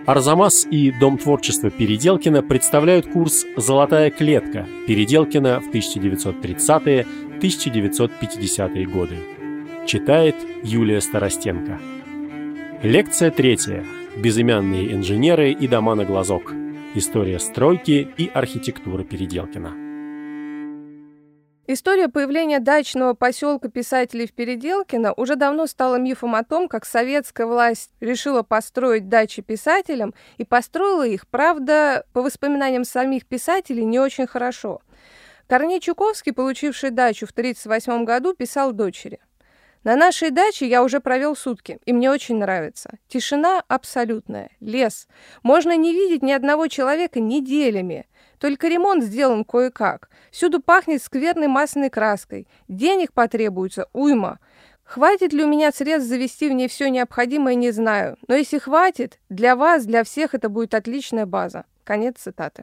Арзамас и Дом творчества Переделкина представляют курс «Золотая клетка» Переделкина в 1930-1950-е годы. Читает Юлия Старостенко. Лекция 3. Безымянные инженеры и дома на глазок. История стройки и архитектуры Переделкина. История появления дачного поселка писателей в Переделкино уже давно стала мифом о том, как советская власть решила построить дачи писателям и построила их, правда, по воспоминаниям самих писателей, не очень хорошо. Корней Чуковский, получивший дачу в 1938 году, писал дочери: «На нашей даче я уже провел сутки, и мне очень нравится. Тишина абсолютная, лес. Можно не видеть ни одного человека неделями. Только ремонт сделан кое-как. Всюду пахнет скверной масляной краской. Денег потребуется уйма. Хватит ли у меня средств завести в ней все необходимое, не знаю. Но если хватит, для вас, для всех это будет отличная база». Конец цитаты.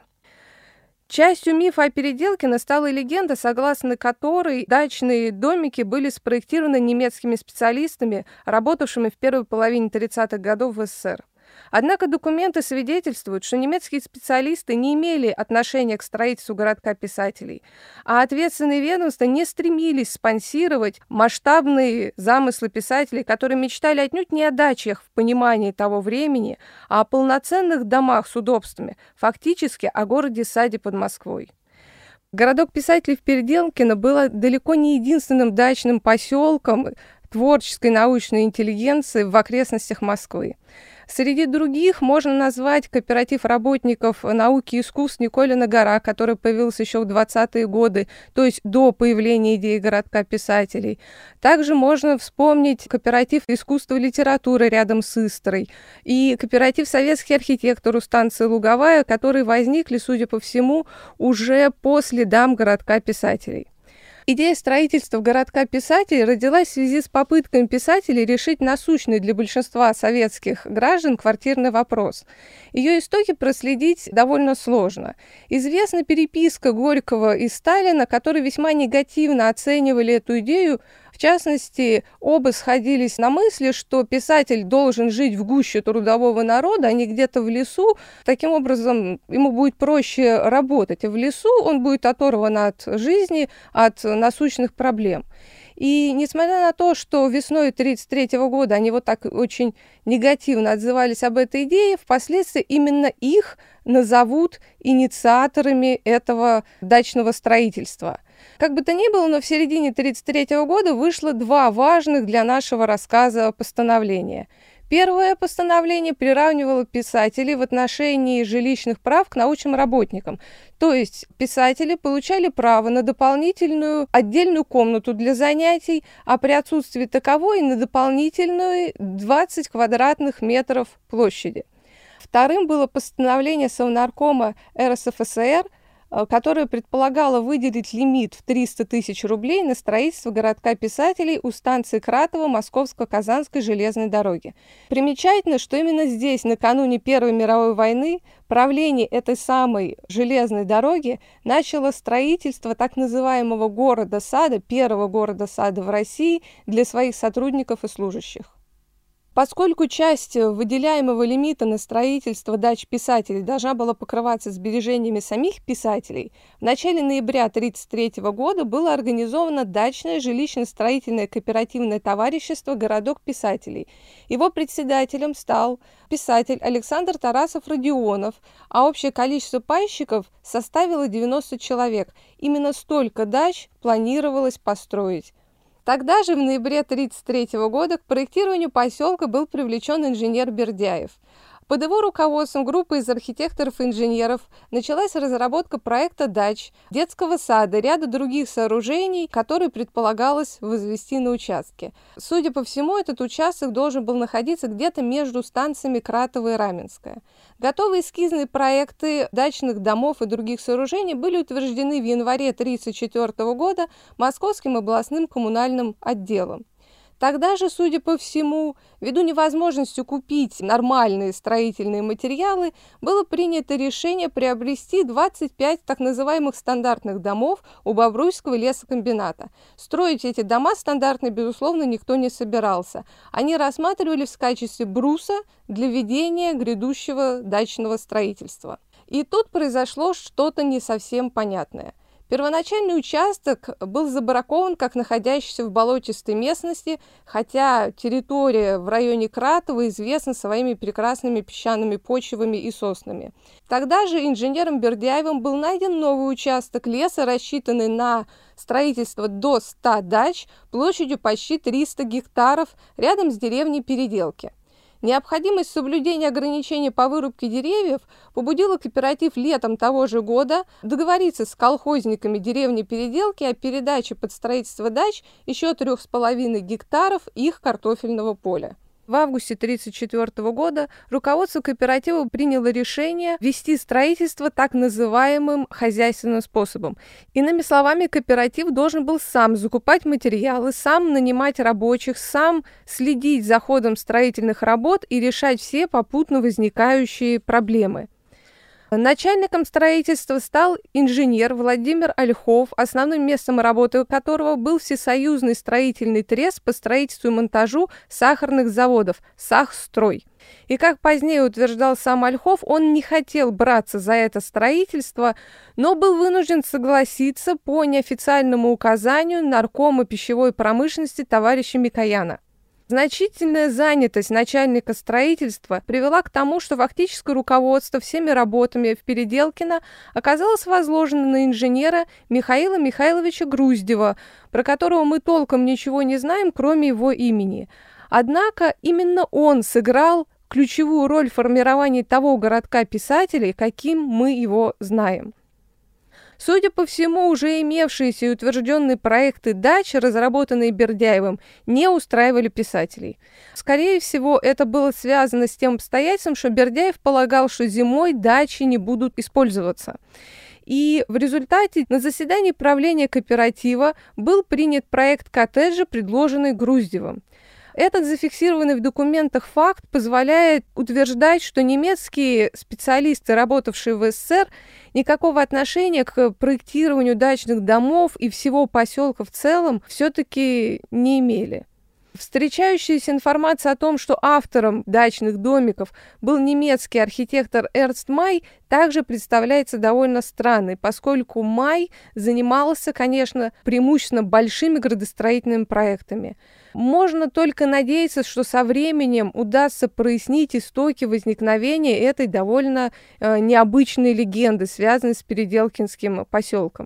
Частью мифа о Переделкино стала легенда, согласно которой дачные домики были спроектированы немецкими специалистами, работавшими в первой половине 30-х годов в СССР. Однако документы свидетельствуют, что немецкие специалисты не имели отношения к строительству городка писателей, а ответственные ведомства не стремились спонсировать масштабные замыслы писателей, которые мечтали отнюдь не о дачах в понимании того времени, а о полноценных домах с удобствами, фактически о городе-саде под Москвой. Городок писателей в Переделкино был далеко не единственным дачным поселком творческой научной интеллигенции в окрестностях Москвы. Среди других можно назвать кооператив работников науки и искусств «Николина гора», который появился еще в 20-е годы, то есть до появления идеи городка писателей. Также можно вспомнить кооператив искусства и литературы рядом с Истрой и кооператив советский архитектор у станции Луговая, которые возникли, судя по всему, уже по следам городка писателей. Идея строительства городка писателей родилась в связи с попытками писателей решить насущный для большинства советских граждан квартирный вопрос. Ее истоки проследить довольно сложно. Известна переписка Горького и Сталина, которые весьма негативно оценивали эту идею. В частности, оба сходились на мысли, что писатель должен жить в гуще трудового народа, а не где-то в лесу. Таким образом, ему будет проще работать. А в лесу он будет оторван от жизни, от насущных проблем. И несмотря на то, что весной 1933 года они вот так очень негативно отзывались об этой идее, впоследствии именно их назовут инициаторами этого дачного строительства. Как бы то ни было, но в середине 1933 года вышло два важных для нашего рассказа постановления. Первое постановление приравнивало писателей в отношении жилищных прав к научным работникам. То есть писатели получали право на дополнительную отдельную комнату для занятий, а при отсутствии таковой на дополнительную 20 квадратных метров площади. Вторым было постановление Совнаркома РСФСР, которое предполагало выделить лимит в 300 тысяч рублей на строительство городка писателей у станции Кратово Московско-Казанской железной дороги. Примечательно, что именно здесь, накануне Первой мировой войны, правление этой самой железной дороги начало строительство так называемого города-сада, первого города-сада в России для своих сотрудников и служащих. Поскольку часть выделяемого лимита на строительство дач писателей должна была покрываться сбережениями самих писателей, в начале ноября 1933 года было организовано дачное жилищно-строительное кооперативное товарищество «Городок писателей». Его председателем стал писатель Александр Тарасов-Родионов, а общее количество пайщиков составило 90 человек. Именно столько дач планировалось построить. Тогда же, в ноябре 1933 года, к проектированию поселка был привлечен инженер Бердяев. Под его руководством группа из архитекторов и инженеров началась разработка проекта дач, детского сада, ряда других сооружений, которые предполагалось возвести на участке. Судя по всему, этот участок должен был находиться где-то между станциями Кратово и Раменское. Готовые эскизные проекты дачных домов и других сооружений были утверждены в январе 1934 года Московским областным коммунальным отделом. Тогда же, судя по всему, ввиду невозможности купить нормальные строительные материалы, было принято решение приобрести 25 так называемых стандартных домов у Бобруйского лесокомбината. Строить эти дома стандартные, безусловно, никто не собирался. Они рассматривались в качестве бруса для ведения грядущего дачного строительства. И тут произошло что-то не совсем понятное. Первоначальный участок был забракован как находящийся в болотистой местности, хотя территория в районе Кратова известна своими прекрасными песчаными почвами и соснами. Тогда же инженером Бердяевым был найден новый участок леса, рассчитанный на строительство до 100 дач площадью почти 300 гектаров рядом с деревней Переделки. Необходимость соблюдения ограничений по вырубке деревьев побудила кооператив летом того же года договориться с колхозниками деревни Переделки о передаче под строительство дач еще 3,5 гектаров их картофельного поля. В августе 1934 года руководство кооператива приняло решение вести строительство так называемым хозяйственным способом. Иными словами, кооператив должен был сам закупать материалы, сам нанимать рабочих, сам следить за ходом строительных работ и решать все попутно возникающие проблемы. Начальником строительства стал инженер Владимир Ольхов, основным местом работы которого был Всесоюзный строительный трест по строительству и монтажу сахарных заводов «Сахстрой». И, как позднее утверждал сам Ольхов, он не хотел браться за это строительство, но был вынужден согласиться по неофициальному указанию наркома пищевой промышленности товарища Микояна. Значительная занятость начальника строительства привела к тому, что фактическое руководство всеми работами в Переделкино оказалось возложено на инженера Михаила Михайловича Груздева, про которого мы толком ничего не знаем, кроме его имени. Однако именно он сыграл ключевую роль в формировании того городка писателей, каким мы его знаем. Судя по всему, уже имевшиеся и утвержденные проекты дач, разработанные Бердяевым, не устраивали писателей. Скорее всего, это было связано с тем обстоятельством, что Бердяев полагал, что зимой дачи не будут использоваться. И в результате на заседании правления кооператива был принят проект коттеджа, предложенный Груздевым. Этот зафиксированный в документах факт позволяет утверждать, что немецкие специалисты, работавшие в СССР, никакого отношения к проектированию дачных домов и всего поселка в целом все-таки не имели. Встречающаяся информация о том, что автором дачных домиков был немецкий архитектор Эрнст Май, также представляется довольно странной, поскольку Май занимался, конечно, преимущественно большими градостроительными проектами. Можно только надеяться, что со временем удастся прояснить истоки возникновения этой довольно необычной легенды, связанной с Переделкинским поселком.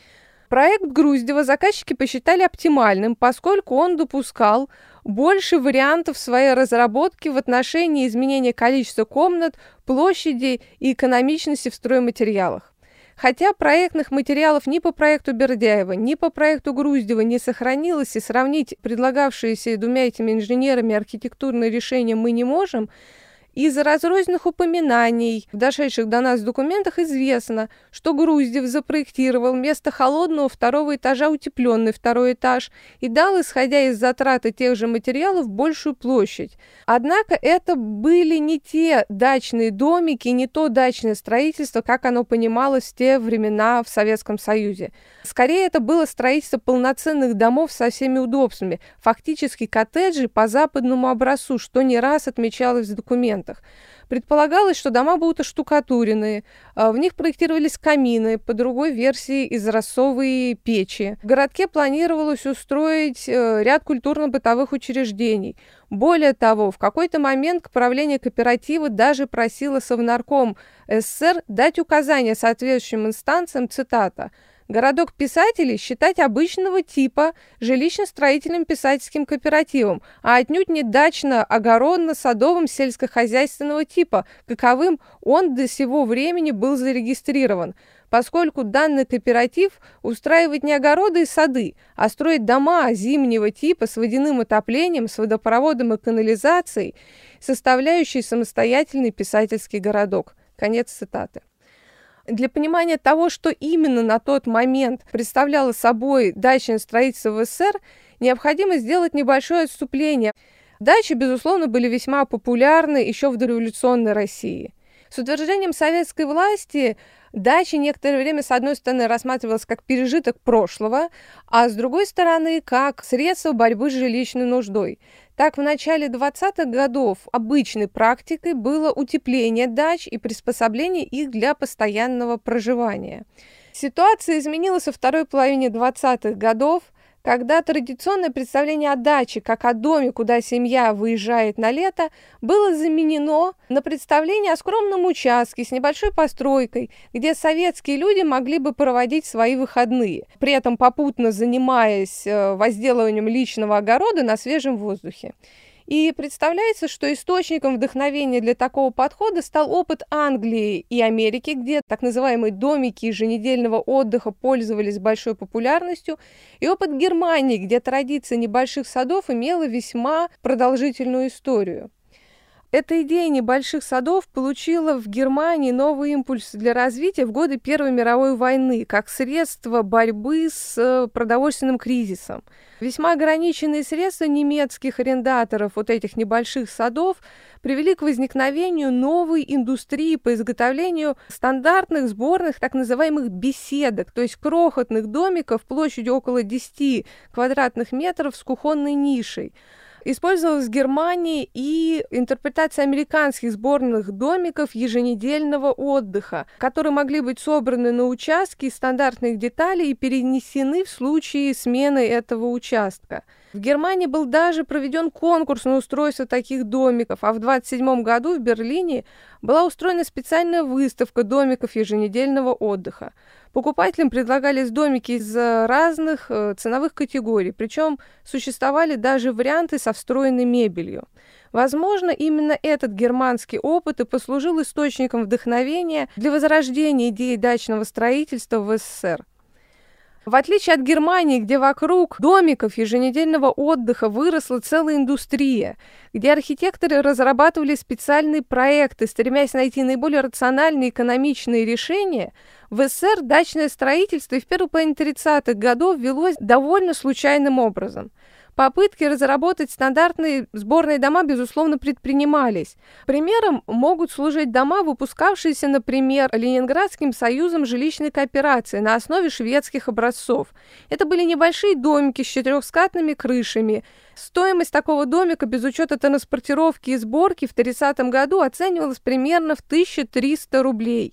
Проект Груздева заказчики посчитали оптимальным, поскольку он допускал больше вариантов своей разработки в отношении изменения количества комнат, площади и экономичности в стройматериалах. Хотя проектных материалов ни по проекту Бердяева, ни по проекту Груздева не сохранилось, и сравнить предлагавшиеся двумя этими инженерами архитектурные решения мы не можем, из разрозненных упоминаний в дошедших до нас документах известно, что Груздев запроектировал вместо холодного второго этажа утепленный второй этаж и дал, исходя из затраты тех же материалов, большую площадь. Однако это были не те дачные домики, не то дачное строительство, как оно понималось в те времена в Советском Союзе. Скорее, это было строительство полноценных домов со всеми удобствами, фактически коттеджи по западному образцу, что не раз отмечалось в документах. Предполагалось, что дома будут оштукатуренные, в них проектировались камины, по другой версии изразцовые печи. В городке планировалось устроить ряд культурно-бытовых учреждений. Более того, в какой-то момент правление кооператива даже просило Совнарком СССР дать указания соответствующим инстанциям, цитата, «Городок писателей считать обычного типа жилищно-строительным писательским кооперативом, а отнюдь не дачно-огородно-садовым сельскохозяйственного типа, каковым он до сего времени был зарегистрирован, поскольку данный кооператив устраивает не огороды и сады, а строит дома зимнего типа с водяным отоплением, с водопроводом и канализацией, составляющие самостоятельный писательский городок». Конец цитаты. Для понимания того, что именно на тот момент представляло собой дачное строительство в СССР, необходимо сделать небольшое отступление. Дачи, безусловно, были весьма популярны еще в дореволюционной России. С утверждением советской власти дача некоторое время, с одной стороны, рассматривалась как пережиток прошлого, а с другой стороны, как средство борьбы с жилищной нуждой. Так, в начале 20-х годов обычной практикой было утепление дач и приспособление их для постоянного проживания. Ситуация изменилась во второй половине 20-х годов, когда традиционное представление о даче, как о доме, куда семья выезжает на лето, было заменено на представление о скромном участке с небольшой постройкой, где советские люди могли бы проводить свои выходные, при этом попутно занимаясь возделыванием личного огорода на свежем воздухе. И представляется, что источником вдохновения для такого подхода стал опыт Англии и Америки, где так называемые домики еженедельного отдыха пользовались большой популярностью, и опыт Германии, где традиция небольших садов имела весьма продолжительную историю. Эта идея небольших садов получила в Германии новый импульс для развития в годы Первой мировой войны, как средство борьбы с продовольственным кризисом. Весьма ограниченные средства немецких арендаторов вот этих небольших садов привели к возникновению новой индустрии по изготовлению стандартных сборных так называемых беседок, то есть крохотных домиков площадью около 10 квадратных метров с кухонной нишей. Использовалась в Германии и интерпретация американских сборных домиков еженедельного отдыха, которые могли быть собраны на участке из стандартных деталей и перенесены в случае смены этого участка. В Германии был даже проведен конкурс на устройство таких домиков, а в 1927 году в Берлине была устроена специальная выставка домиков еженедельного отдыха. Покупателям предлагались домики из разных ценовых категорий, причем существовали даже варианты со встроенной мебелью. Возможно, именно этот германский опыт и послужил источником вдохновения для возрождения идеи дачного строительства в СССР. В отличие от Германии, где вокруг домиков еженедельного отдыха выросла целая индустрия, где архитекторы разрабатывали специальные проекты, стремясь найти наиболее рациональные и экономичные решения, в СССР дачное строительство и в первой половине 30-х годов велось довольно случайным образом. Попытки разработать стандартные сборные дома, безусловно, предпринимались. Примером могут служить дома, выпускавшиеся, например, Ленинградским союзом жилищной кооперации на основе шведских образцов. Это были небольшие домики с четырехскатными крышами. Стоимость такого домика без учета транспортировки и сборки в 30-м году оценивалась примерно в 1300 рублей.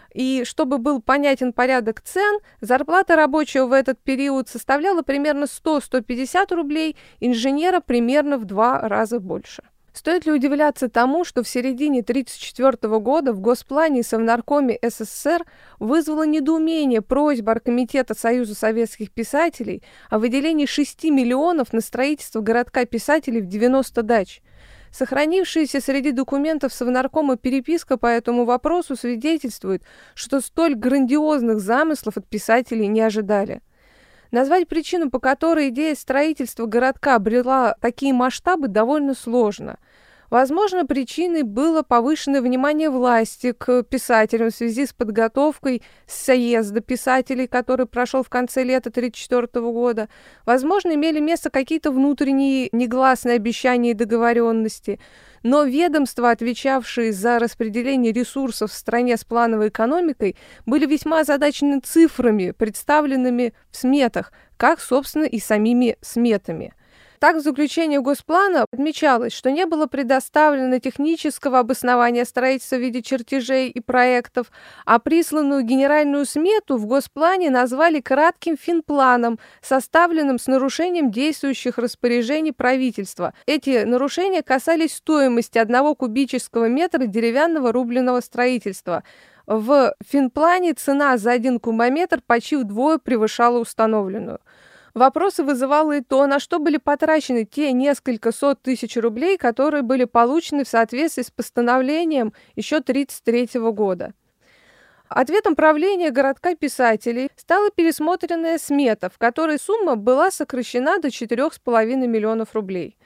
И чтобы был понятен порядок цен, зарплата рабочего в этот период составляла примерно 100-150 рублей, инженера примерно в 2 раза больше. Стоит ли удивляться тому, что в середине 1934 года в Госплане и Совнаркоме СССР вызвало недоумение просьба Оргкомитета Союза советских писателей о выделении 6 миллионов на строительство городка писателей в 90 дач? Сохранившаяся среди документов Совнаркома переписка по этому вопросу свидетельствует, что столь грандиозных замыслов от писателей не ожидали. Назвать причину, по которой идея строительства городка обрела такие масштабы, довольно сложно. Возможно, причиной было повышенное внимание власти к писателям в связи с подготовкой съезда писателей, который прошел в конце лета 1934 года. Возможно, имели место какие-то внутренние негласные обещания и договоренности. Но ведомства, отвечавшие за распределение ресурсов в стране с плановой экономикой, были весьма озадачены цифрами, представленными в сметах, как, собственно, и самими сметами. Так, в заключении Госплана отмечалось, что не было предоставлено технического обоснования строительства в виде чертежей и проектов, а присланную генеральную смету в Госплане назвали кратким финпланом, составленным с нарушением действующих распоряжений правительства. Эти нарушения касались стоимости 1 кубического метра деревянного рубленого строительства. В финплане цена за 1 кубометр почти вдвое превышала установленную. Вопросы вызывало и то, на что были потрачены те несколько сот тысяч рублей, которые были получены в соответствии с постановлением еще 1933 года. Ответом правления городка писателей стала пересмотренная смета, в которой сумма была сокращена до 4,5 миллионов рублей.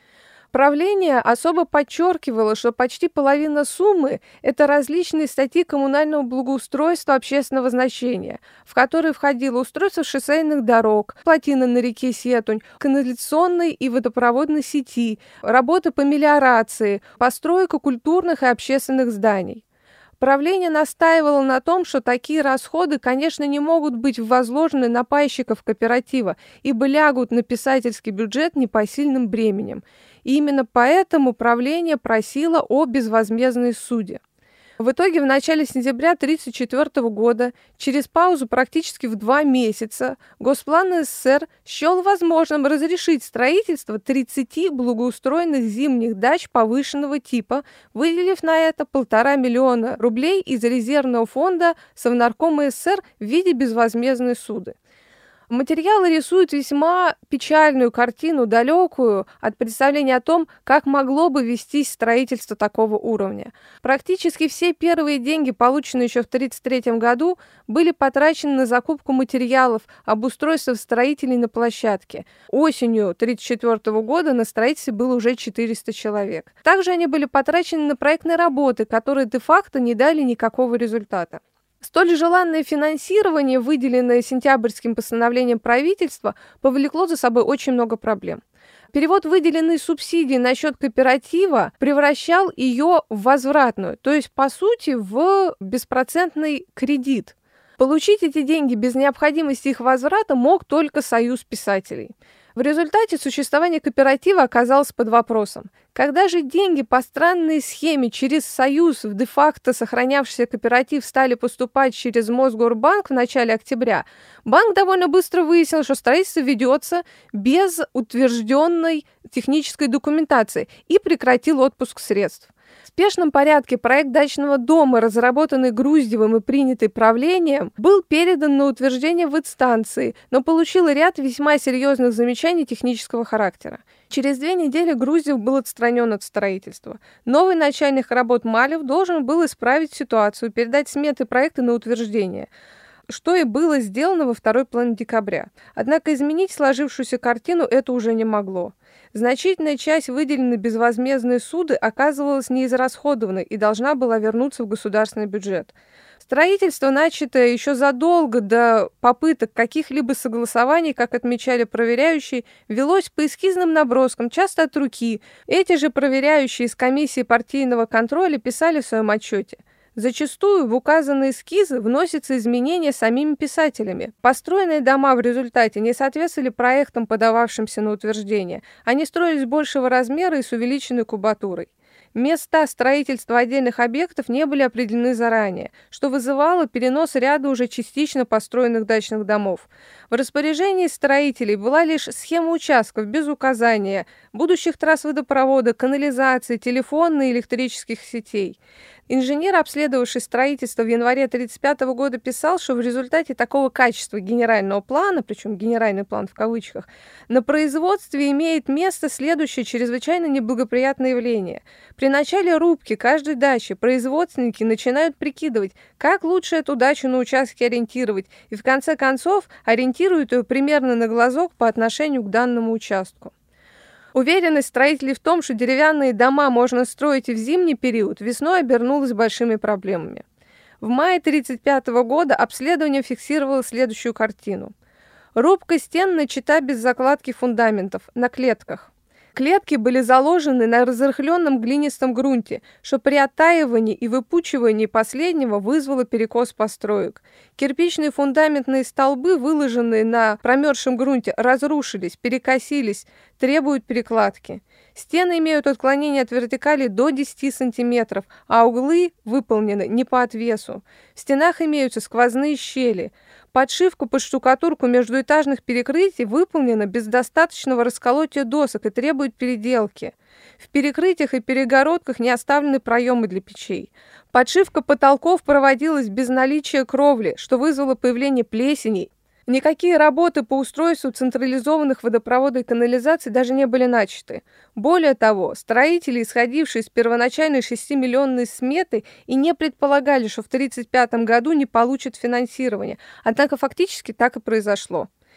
Правление особо подчеркивало, что почти половина суммы– это различные статьи коммунального благоустройства общественного значения, в которые входило устройство шоссейных дорог, плотины на реке Сетунь, канализационной и водопроводной сети, работы по мелиорации, постройка культурных и общественных зданий. Правление настаивало на том, что такие расходы, конечно, не могут быть возложены на пайщиков кооператива, ибо лягут на писательский бюджет непосильным бременем. И именно поэтому правление просило о безвозмездной суде. В итоге в начале сентября 1934 года, через паузу практически в 2 месяца, Госплан СССР счел возможным разрешить строительство 30 благоустроенных зимних дач повышенного типа, выделив на это 1,5 миллиона рублей из резервного фонда Совнаркома СССР в виде безвозмездной суды. Материалы рисуют весьма печальную картину, далекую от представления о том, как могло бы вестись строительство такого уровня. Практически все первые деньги, полученные еще в 1933 году, были потрачены на закупку материалов, обустройство строителей на площадке. Осенью 1934 года на строительстве было уже 400 человек. Также они были потрачены на проектные работы, которые де-факто не дали никакого результата. Столь желанное финансирование, выделенное сентябрьским постановлением правительства, повлекло за собой очень много проблем. Перевод выделенной субсидии на счет кооператива превращал ее в возвратную, то есть, по сути, в беспроцентный кредит. Получить эти деньги без необходимости их возврата мог только Союз писателей. В результате существование кооператива оказалось под вопросом. Когда же деньги по странной схеме через Союз в де-факто сохранявшийся кооператив стали поступать через Мосгорбанк в начале октября, банк довольно быстро выяснил, что строительство ведется без утвержденной технической документации и прекратил отпуск средств. В спешном порядке проект дачного дома, разработанный Груздевым и принятый правлением, был передан на утверждение в инстанции, но получил ряд весьма серьезных замечаний технического характера. Через 2 недели Груздев был отстранен от строительства. Новый начальник работ Малев должен был исправить ситуацию, передать сметы проекта на утверждение, что и было сделано во второй половине декабря. Однако изменить сложившуюся картину это уже не могло. Значительная часть выделенной безвозмездной суды оказывалась неизрасходованной и должна была вернуться в государственный бюджет. Строительство, начатое еще задолго до попыток каких-либо согласований, как отмечали проверяющие, велось по эскизным наброскам, часто от руки. Эти же проверяющие из комиссии партийного контроля писали в своем отчете: зачастую в указанные эскизы вносятся изменения самими писателями. Построенные дома в результате не соответствовали проектам, подававшимся на утверждение. Они строились большего размера и с увеличенной кубатурой. Места строительства отдельных объектов не были определены заранее, что вызывало перенос ряда уже частично построенных дачных домов. В распоряжении строителей была лишь схема участков без указания будущих трасс водопровода, канализации, телефонных и электрических сетей. Инженер, обследовавший строительство в январе 1935 года, писал, что в результате такого качества генерального плана, причем генеральный план в кавычках, на производстве имеет место следующее чрезвычайно неблагоприятное явление. При начале рубки каждой дачи производственники начинают прикидывать, как лучше эту дачу на участке ориентировать, и в конце концов ориентируют ее примерно на глазок по отношению к данному участку. Уверенность строителей в том, что деревянные дома можно строить и в зимний период, весной обернулась большими проблемами. В мае 1935 года обследование фиксировало следующую картину. Рубка стен начата без закладки фундаментов, на клетках. Клетки были заложены на разрыхленном глинистом грунте, что при оттаивании и выпучивании последнего вызвало перекос построек. Кирпичные фундаментные столбы, выложенные на промерзшем грунте, разрушились, перекосились, требуют перекладки. Стены имеют отклонение от вертикали до 10 см, а углы выполнены не по отвесу. В стенах имеются сквозные щели. Подшивка под штукатурку междуэтажных перекрытий выполнена без достаточного расколотия досок и требует переделки. В перекрытиях и перегородках не оставлены проемы для печей. Подшивка потолков проводилась без наличия кровли, что вызвало появление плесеней. Никакие работы по устройству централизованных водопроводов и канализаций даже не были начаты. Более того, строители, исходившие из первоначальной 6-миллионной сметы, и не предполагали, что в 1935 году не получат финансирование. Однако фактически так и произошло.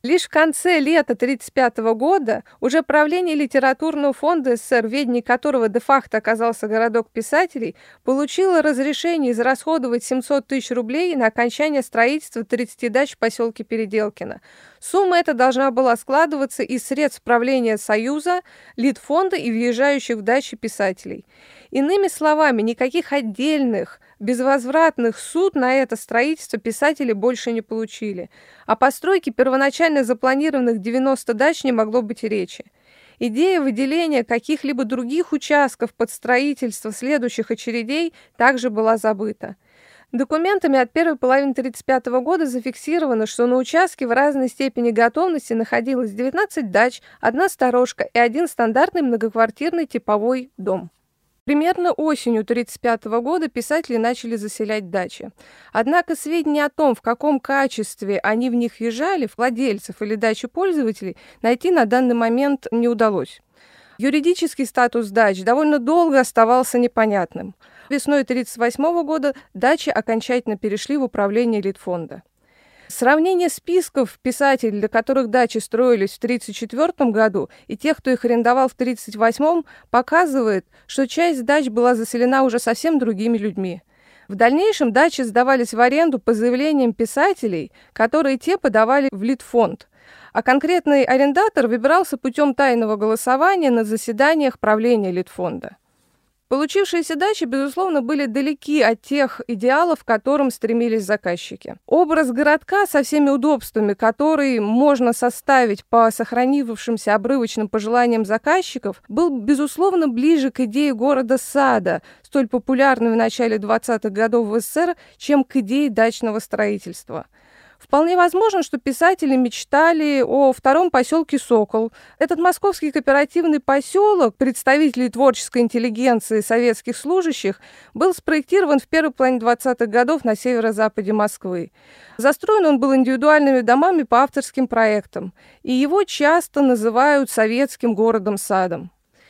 Лишь в конце лета 1935 года уже правление литературного фонда СССР, в ведении которого де-факто оказался городок писателей, получило разрешение израсходовать 700 тысяч рублей на окончание строительства 30 дач в поселке Переделкино. Сумма эта должна была складываться из средств правления Союза, Литфонда и въезжающих в дачи писателей. Иными словами, никаких отдельных, безвозвратных суд на это строительство писатели больше не получили. О постройке первоначально запланированных 90 дач не могло быть и речи. Идея выделения каких-либо других участков под строительство следующих очередей также была забыта. Документами от первой половины 1935 года зафиксировано, что на участке в разной степени готовности находилось 19 дач, 1 сторожка и 1 стандартный многоквартирный типовой дом. Примерно осенью 1935 года писатели начали заселять дачи. Однако сведения о том, в каком качестве они в них въезжали, владельцев или дачи-пользователей, найти на данный момент не удалось. Юридический статус дач довольно долго оставался непонятным. Весной 1938 года дачи окончательно перешли в управление Литфонда. Сравнение списков писателей, для которых дачи строились в 1934 году, и тех, кто их арендовал в 1938, показывает, что часть дач была заселена уже совсем другими людьми. В дальнейшем дачи сдавались в аренду по заявлениям писателей, которые те подавали в Литфонд, а конкретный арендатор выбирался путем тайного голосования на заседаниях правления Литфонда. Получившиеся дачи, безусловно, были далеки от тех идеалов, к которым стремились заказчики. Образ городка со всеми удобствами, которые можно составить по сохранившимся обрывочным пожеланиям заказчиков, был, безусловно, ближе к идее города-сада, столь популярной в начале 20-х годов в СССР, чем к идее дачного строительства. Вполне возможно, что писатели мечтали о втором поселке Сокол. Этот московский кооперативный поселок представителей творческой интеллигенции советских служащих был спроектирован в первой половине 20-х годов на северо-западе Москвы. Застроен он был индивидуальными домами по авторским проектам, и его часто называют советским городом-садом.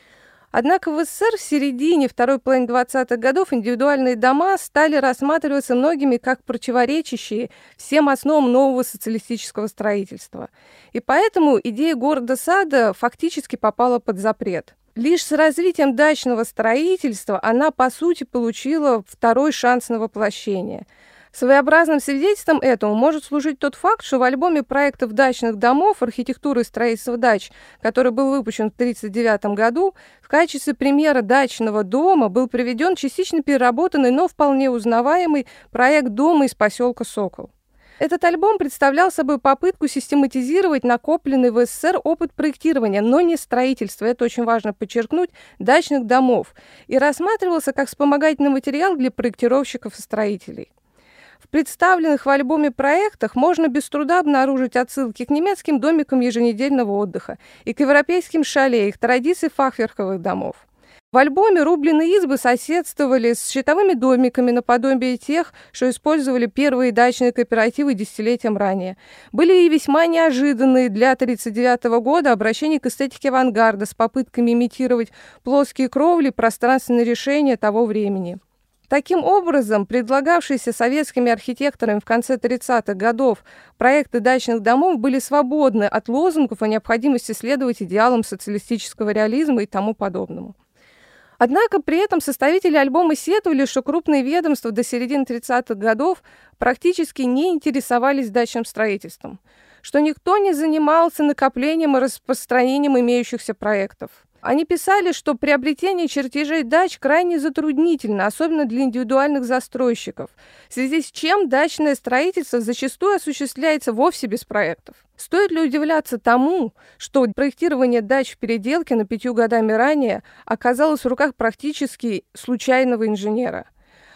Однако в СССР в середине второй половины 20-х годов индивидуальные дома стали рассматриваться многими как противоречащие всем основам нового социалистического строительства. И поэтому идея города-сада фактически попала под запрет. Лишь с развитием дачного строительства она, по сути, получила второй шанс на воплощение. Своеобразным свидетельством этому может служить тот факт, что в альбоме проектов дачных домов «Архитектура и строительство дач», который был выпущен в 1939 году, в качестве примера дачного дома был приведен частично переработанный, но вполне узнаваемый проект дома из поселка Сокол. Этот альбом представлял собой попытку систематизировать накопленный в СССР опыт проектирования, но не строительства, это очень важно подчеркнуть, дачных домов, и рассматривался как вспомогательный материал для проектировщиков и строителей. В представленных в альбоме проектах можно без труда обнаружить отсылки к немецким домикам еженедельного отдыха и к европейским шале, их традиций фахверковых домов. В альбоме рубленые избы соседствовали с щитовыми домиками наподобие тех, что использовали первые дачные кооперативы десятилетием ранее. Были и весьма неожиданные для 1939 года обращения к эстетике авангарда с попытками имитировать плоские кровли и пространственные решения того времени. Таким образом, предлагавшиеся советскими архитекторами в конце 30-х годов проекты дачных домов были свободны от лозунгов о необходимости следовать идеалам социалистического реализма и тому подобному. Однако при этом составители альбома сетовали, что крупные ведомства до середины 30-х годов практически не интересовались дачным строительством, что никто не занимался накоплением и распространением имеющихся проектов. Они писали, что приобретение чертежей дач крайне затруднительно, особенно для индивидуальных застройщиков, в связи с чем дачное строительство зачастую осуществляется вовсе без проектов. Стоит ли удивляться тому, что проектирование дач в Переделкино 5 годами ранее оказалось в руках практически случайного инженера?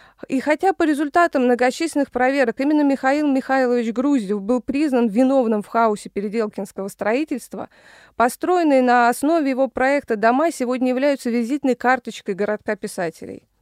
И хотя по результатам многочисленных проверок именно Михаил Михайлович Груздев был признан виновным в хаосе переделкинского строительства, построенные на основе его проекта дома сегодня являются визитной карточкой городка писателей.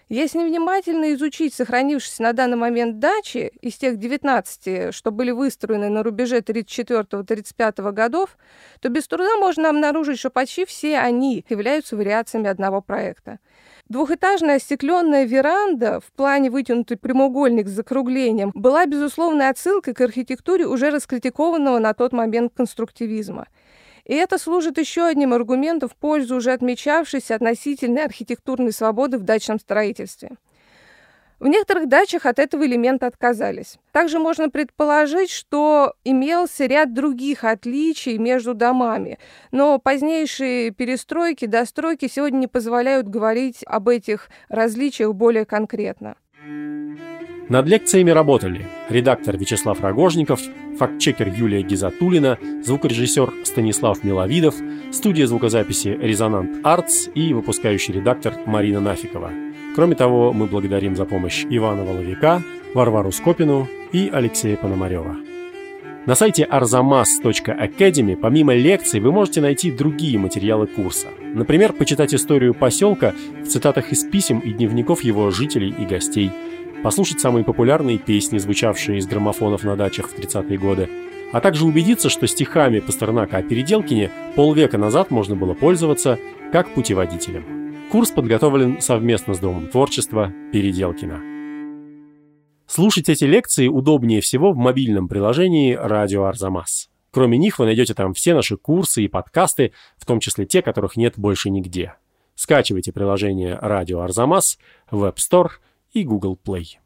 Если внимательно изучить сохранившиеся на данный момент дачи из тех 19, что были выстроены на рубеже 34-35 годов, то без труда можно обнаружить, что почти все они являются вариациями одного проекта. Двухэтажная остекленная веранда в плане вытянутый прямоугольник с закруглением была, безусловной отсылкой к архитектуре уже раскритикованного на тот момент конструктивизма. И это служит еще одним аргументом в пользу уже отмечавшейся относительной архитектурной свободы в дачном строительстве. В некоторых дачах от этого элемента отказались. Также можно предположить, что имелся ряд других отличий между домами, но позднейшие перестройки, достройки сегодня не позволяют говорить об этих различиях более конкретно. Над лекциями работали редактор Вячеслав Рогожников, фактчекер Юлия Гизатуллина, звукорежиссер Станислав Миловидов, студия звукозаписи «Резонант Артс» и выпускающий редактор Марина Нафикова. Кроме того, мы благодарим за помощь Ивана Воловика, Варвару Скопину и Алексея Пономарева. На сайте arzamas.academy помимо лекций вы можете найти другие материалы курса. Например, почитать историю поселка в цитатах из писем и дневников его жителей и гостей, послушать самые популярные песни, звучавшие из граммофонов на дачах в 30-е годы, а также убедиться, что стихами Пастернака о Переделкине полвека назад можно было пользоваться как путеводителем. Курс подготовлен совместно с Домом творчества Переделкина. Слушать эти лекции удобнее всего в мобильном приложении «Радио Арзамас». Кроме них вы найдете там все наши курсы и подкасты, в том числе те, которых нет больше нигде. Скачивайте приложение «Радио Арзамас» в App Store и Google Play.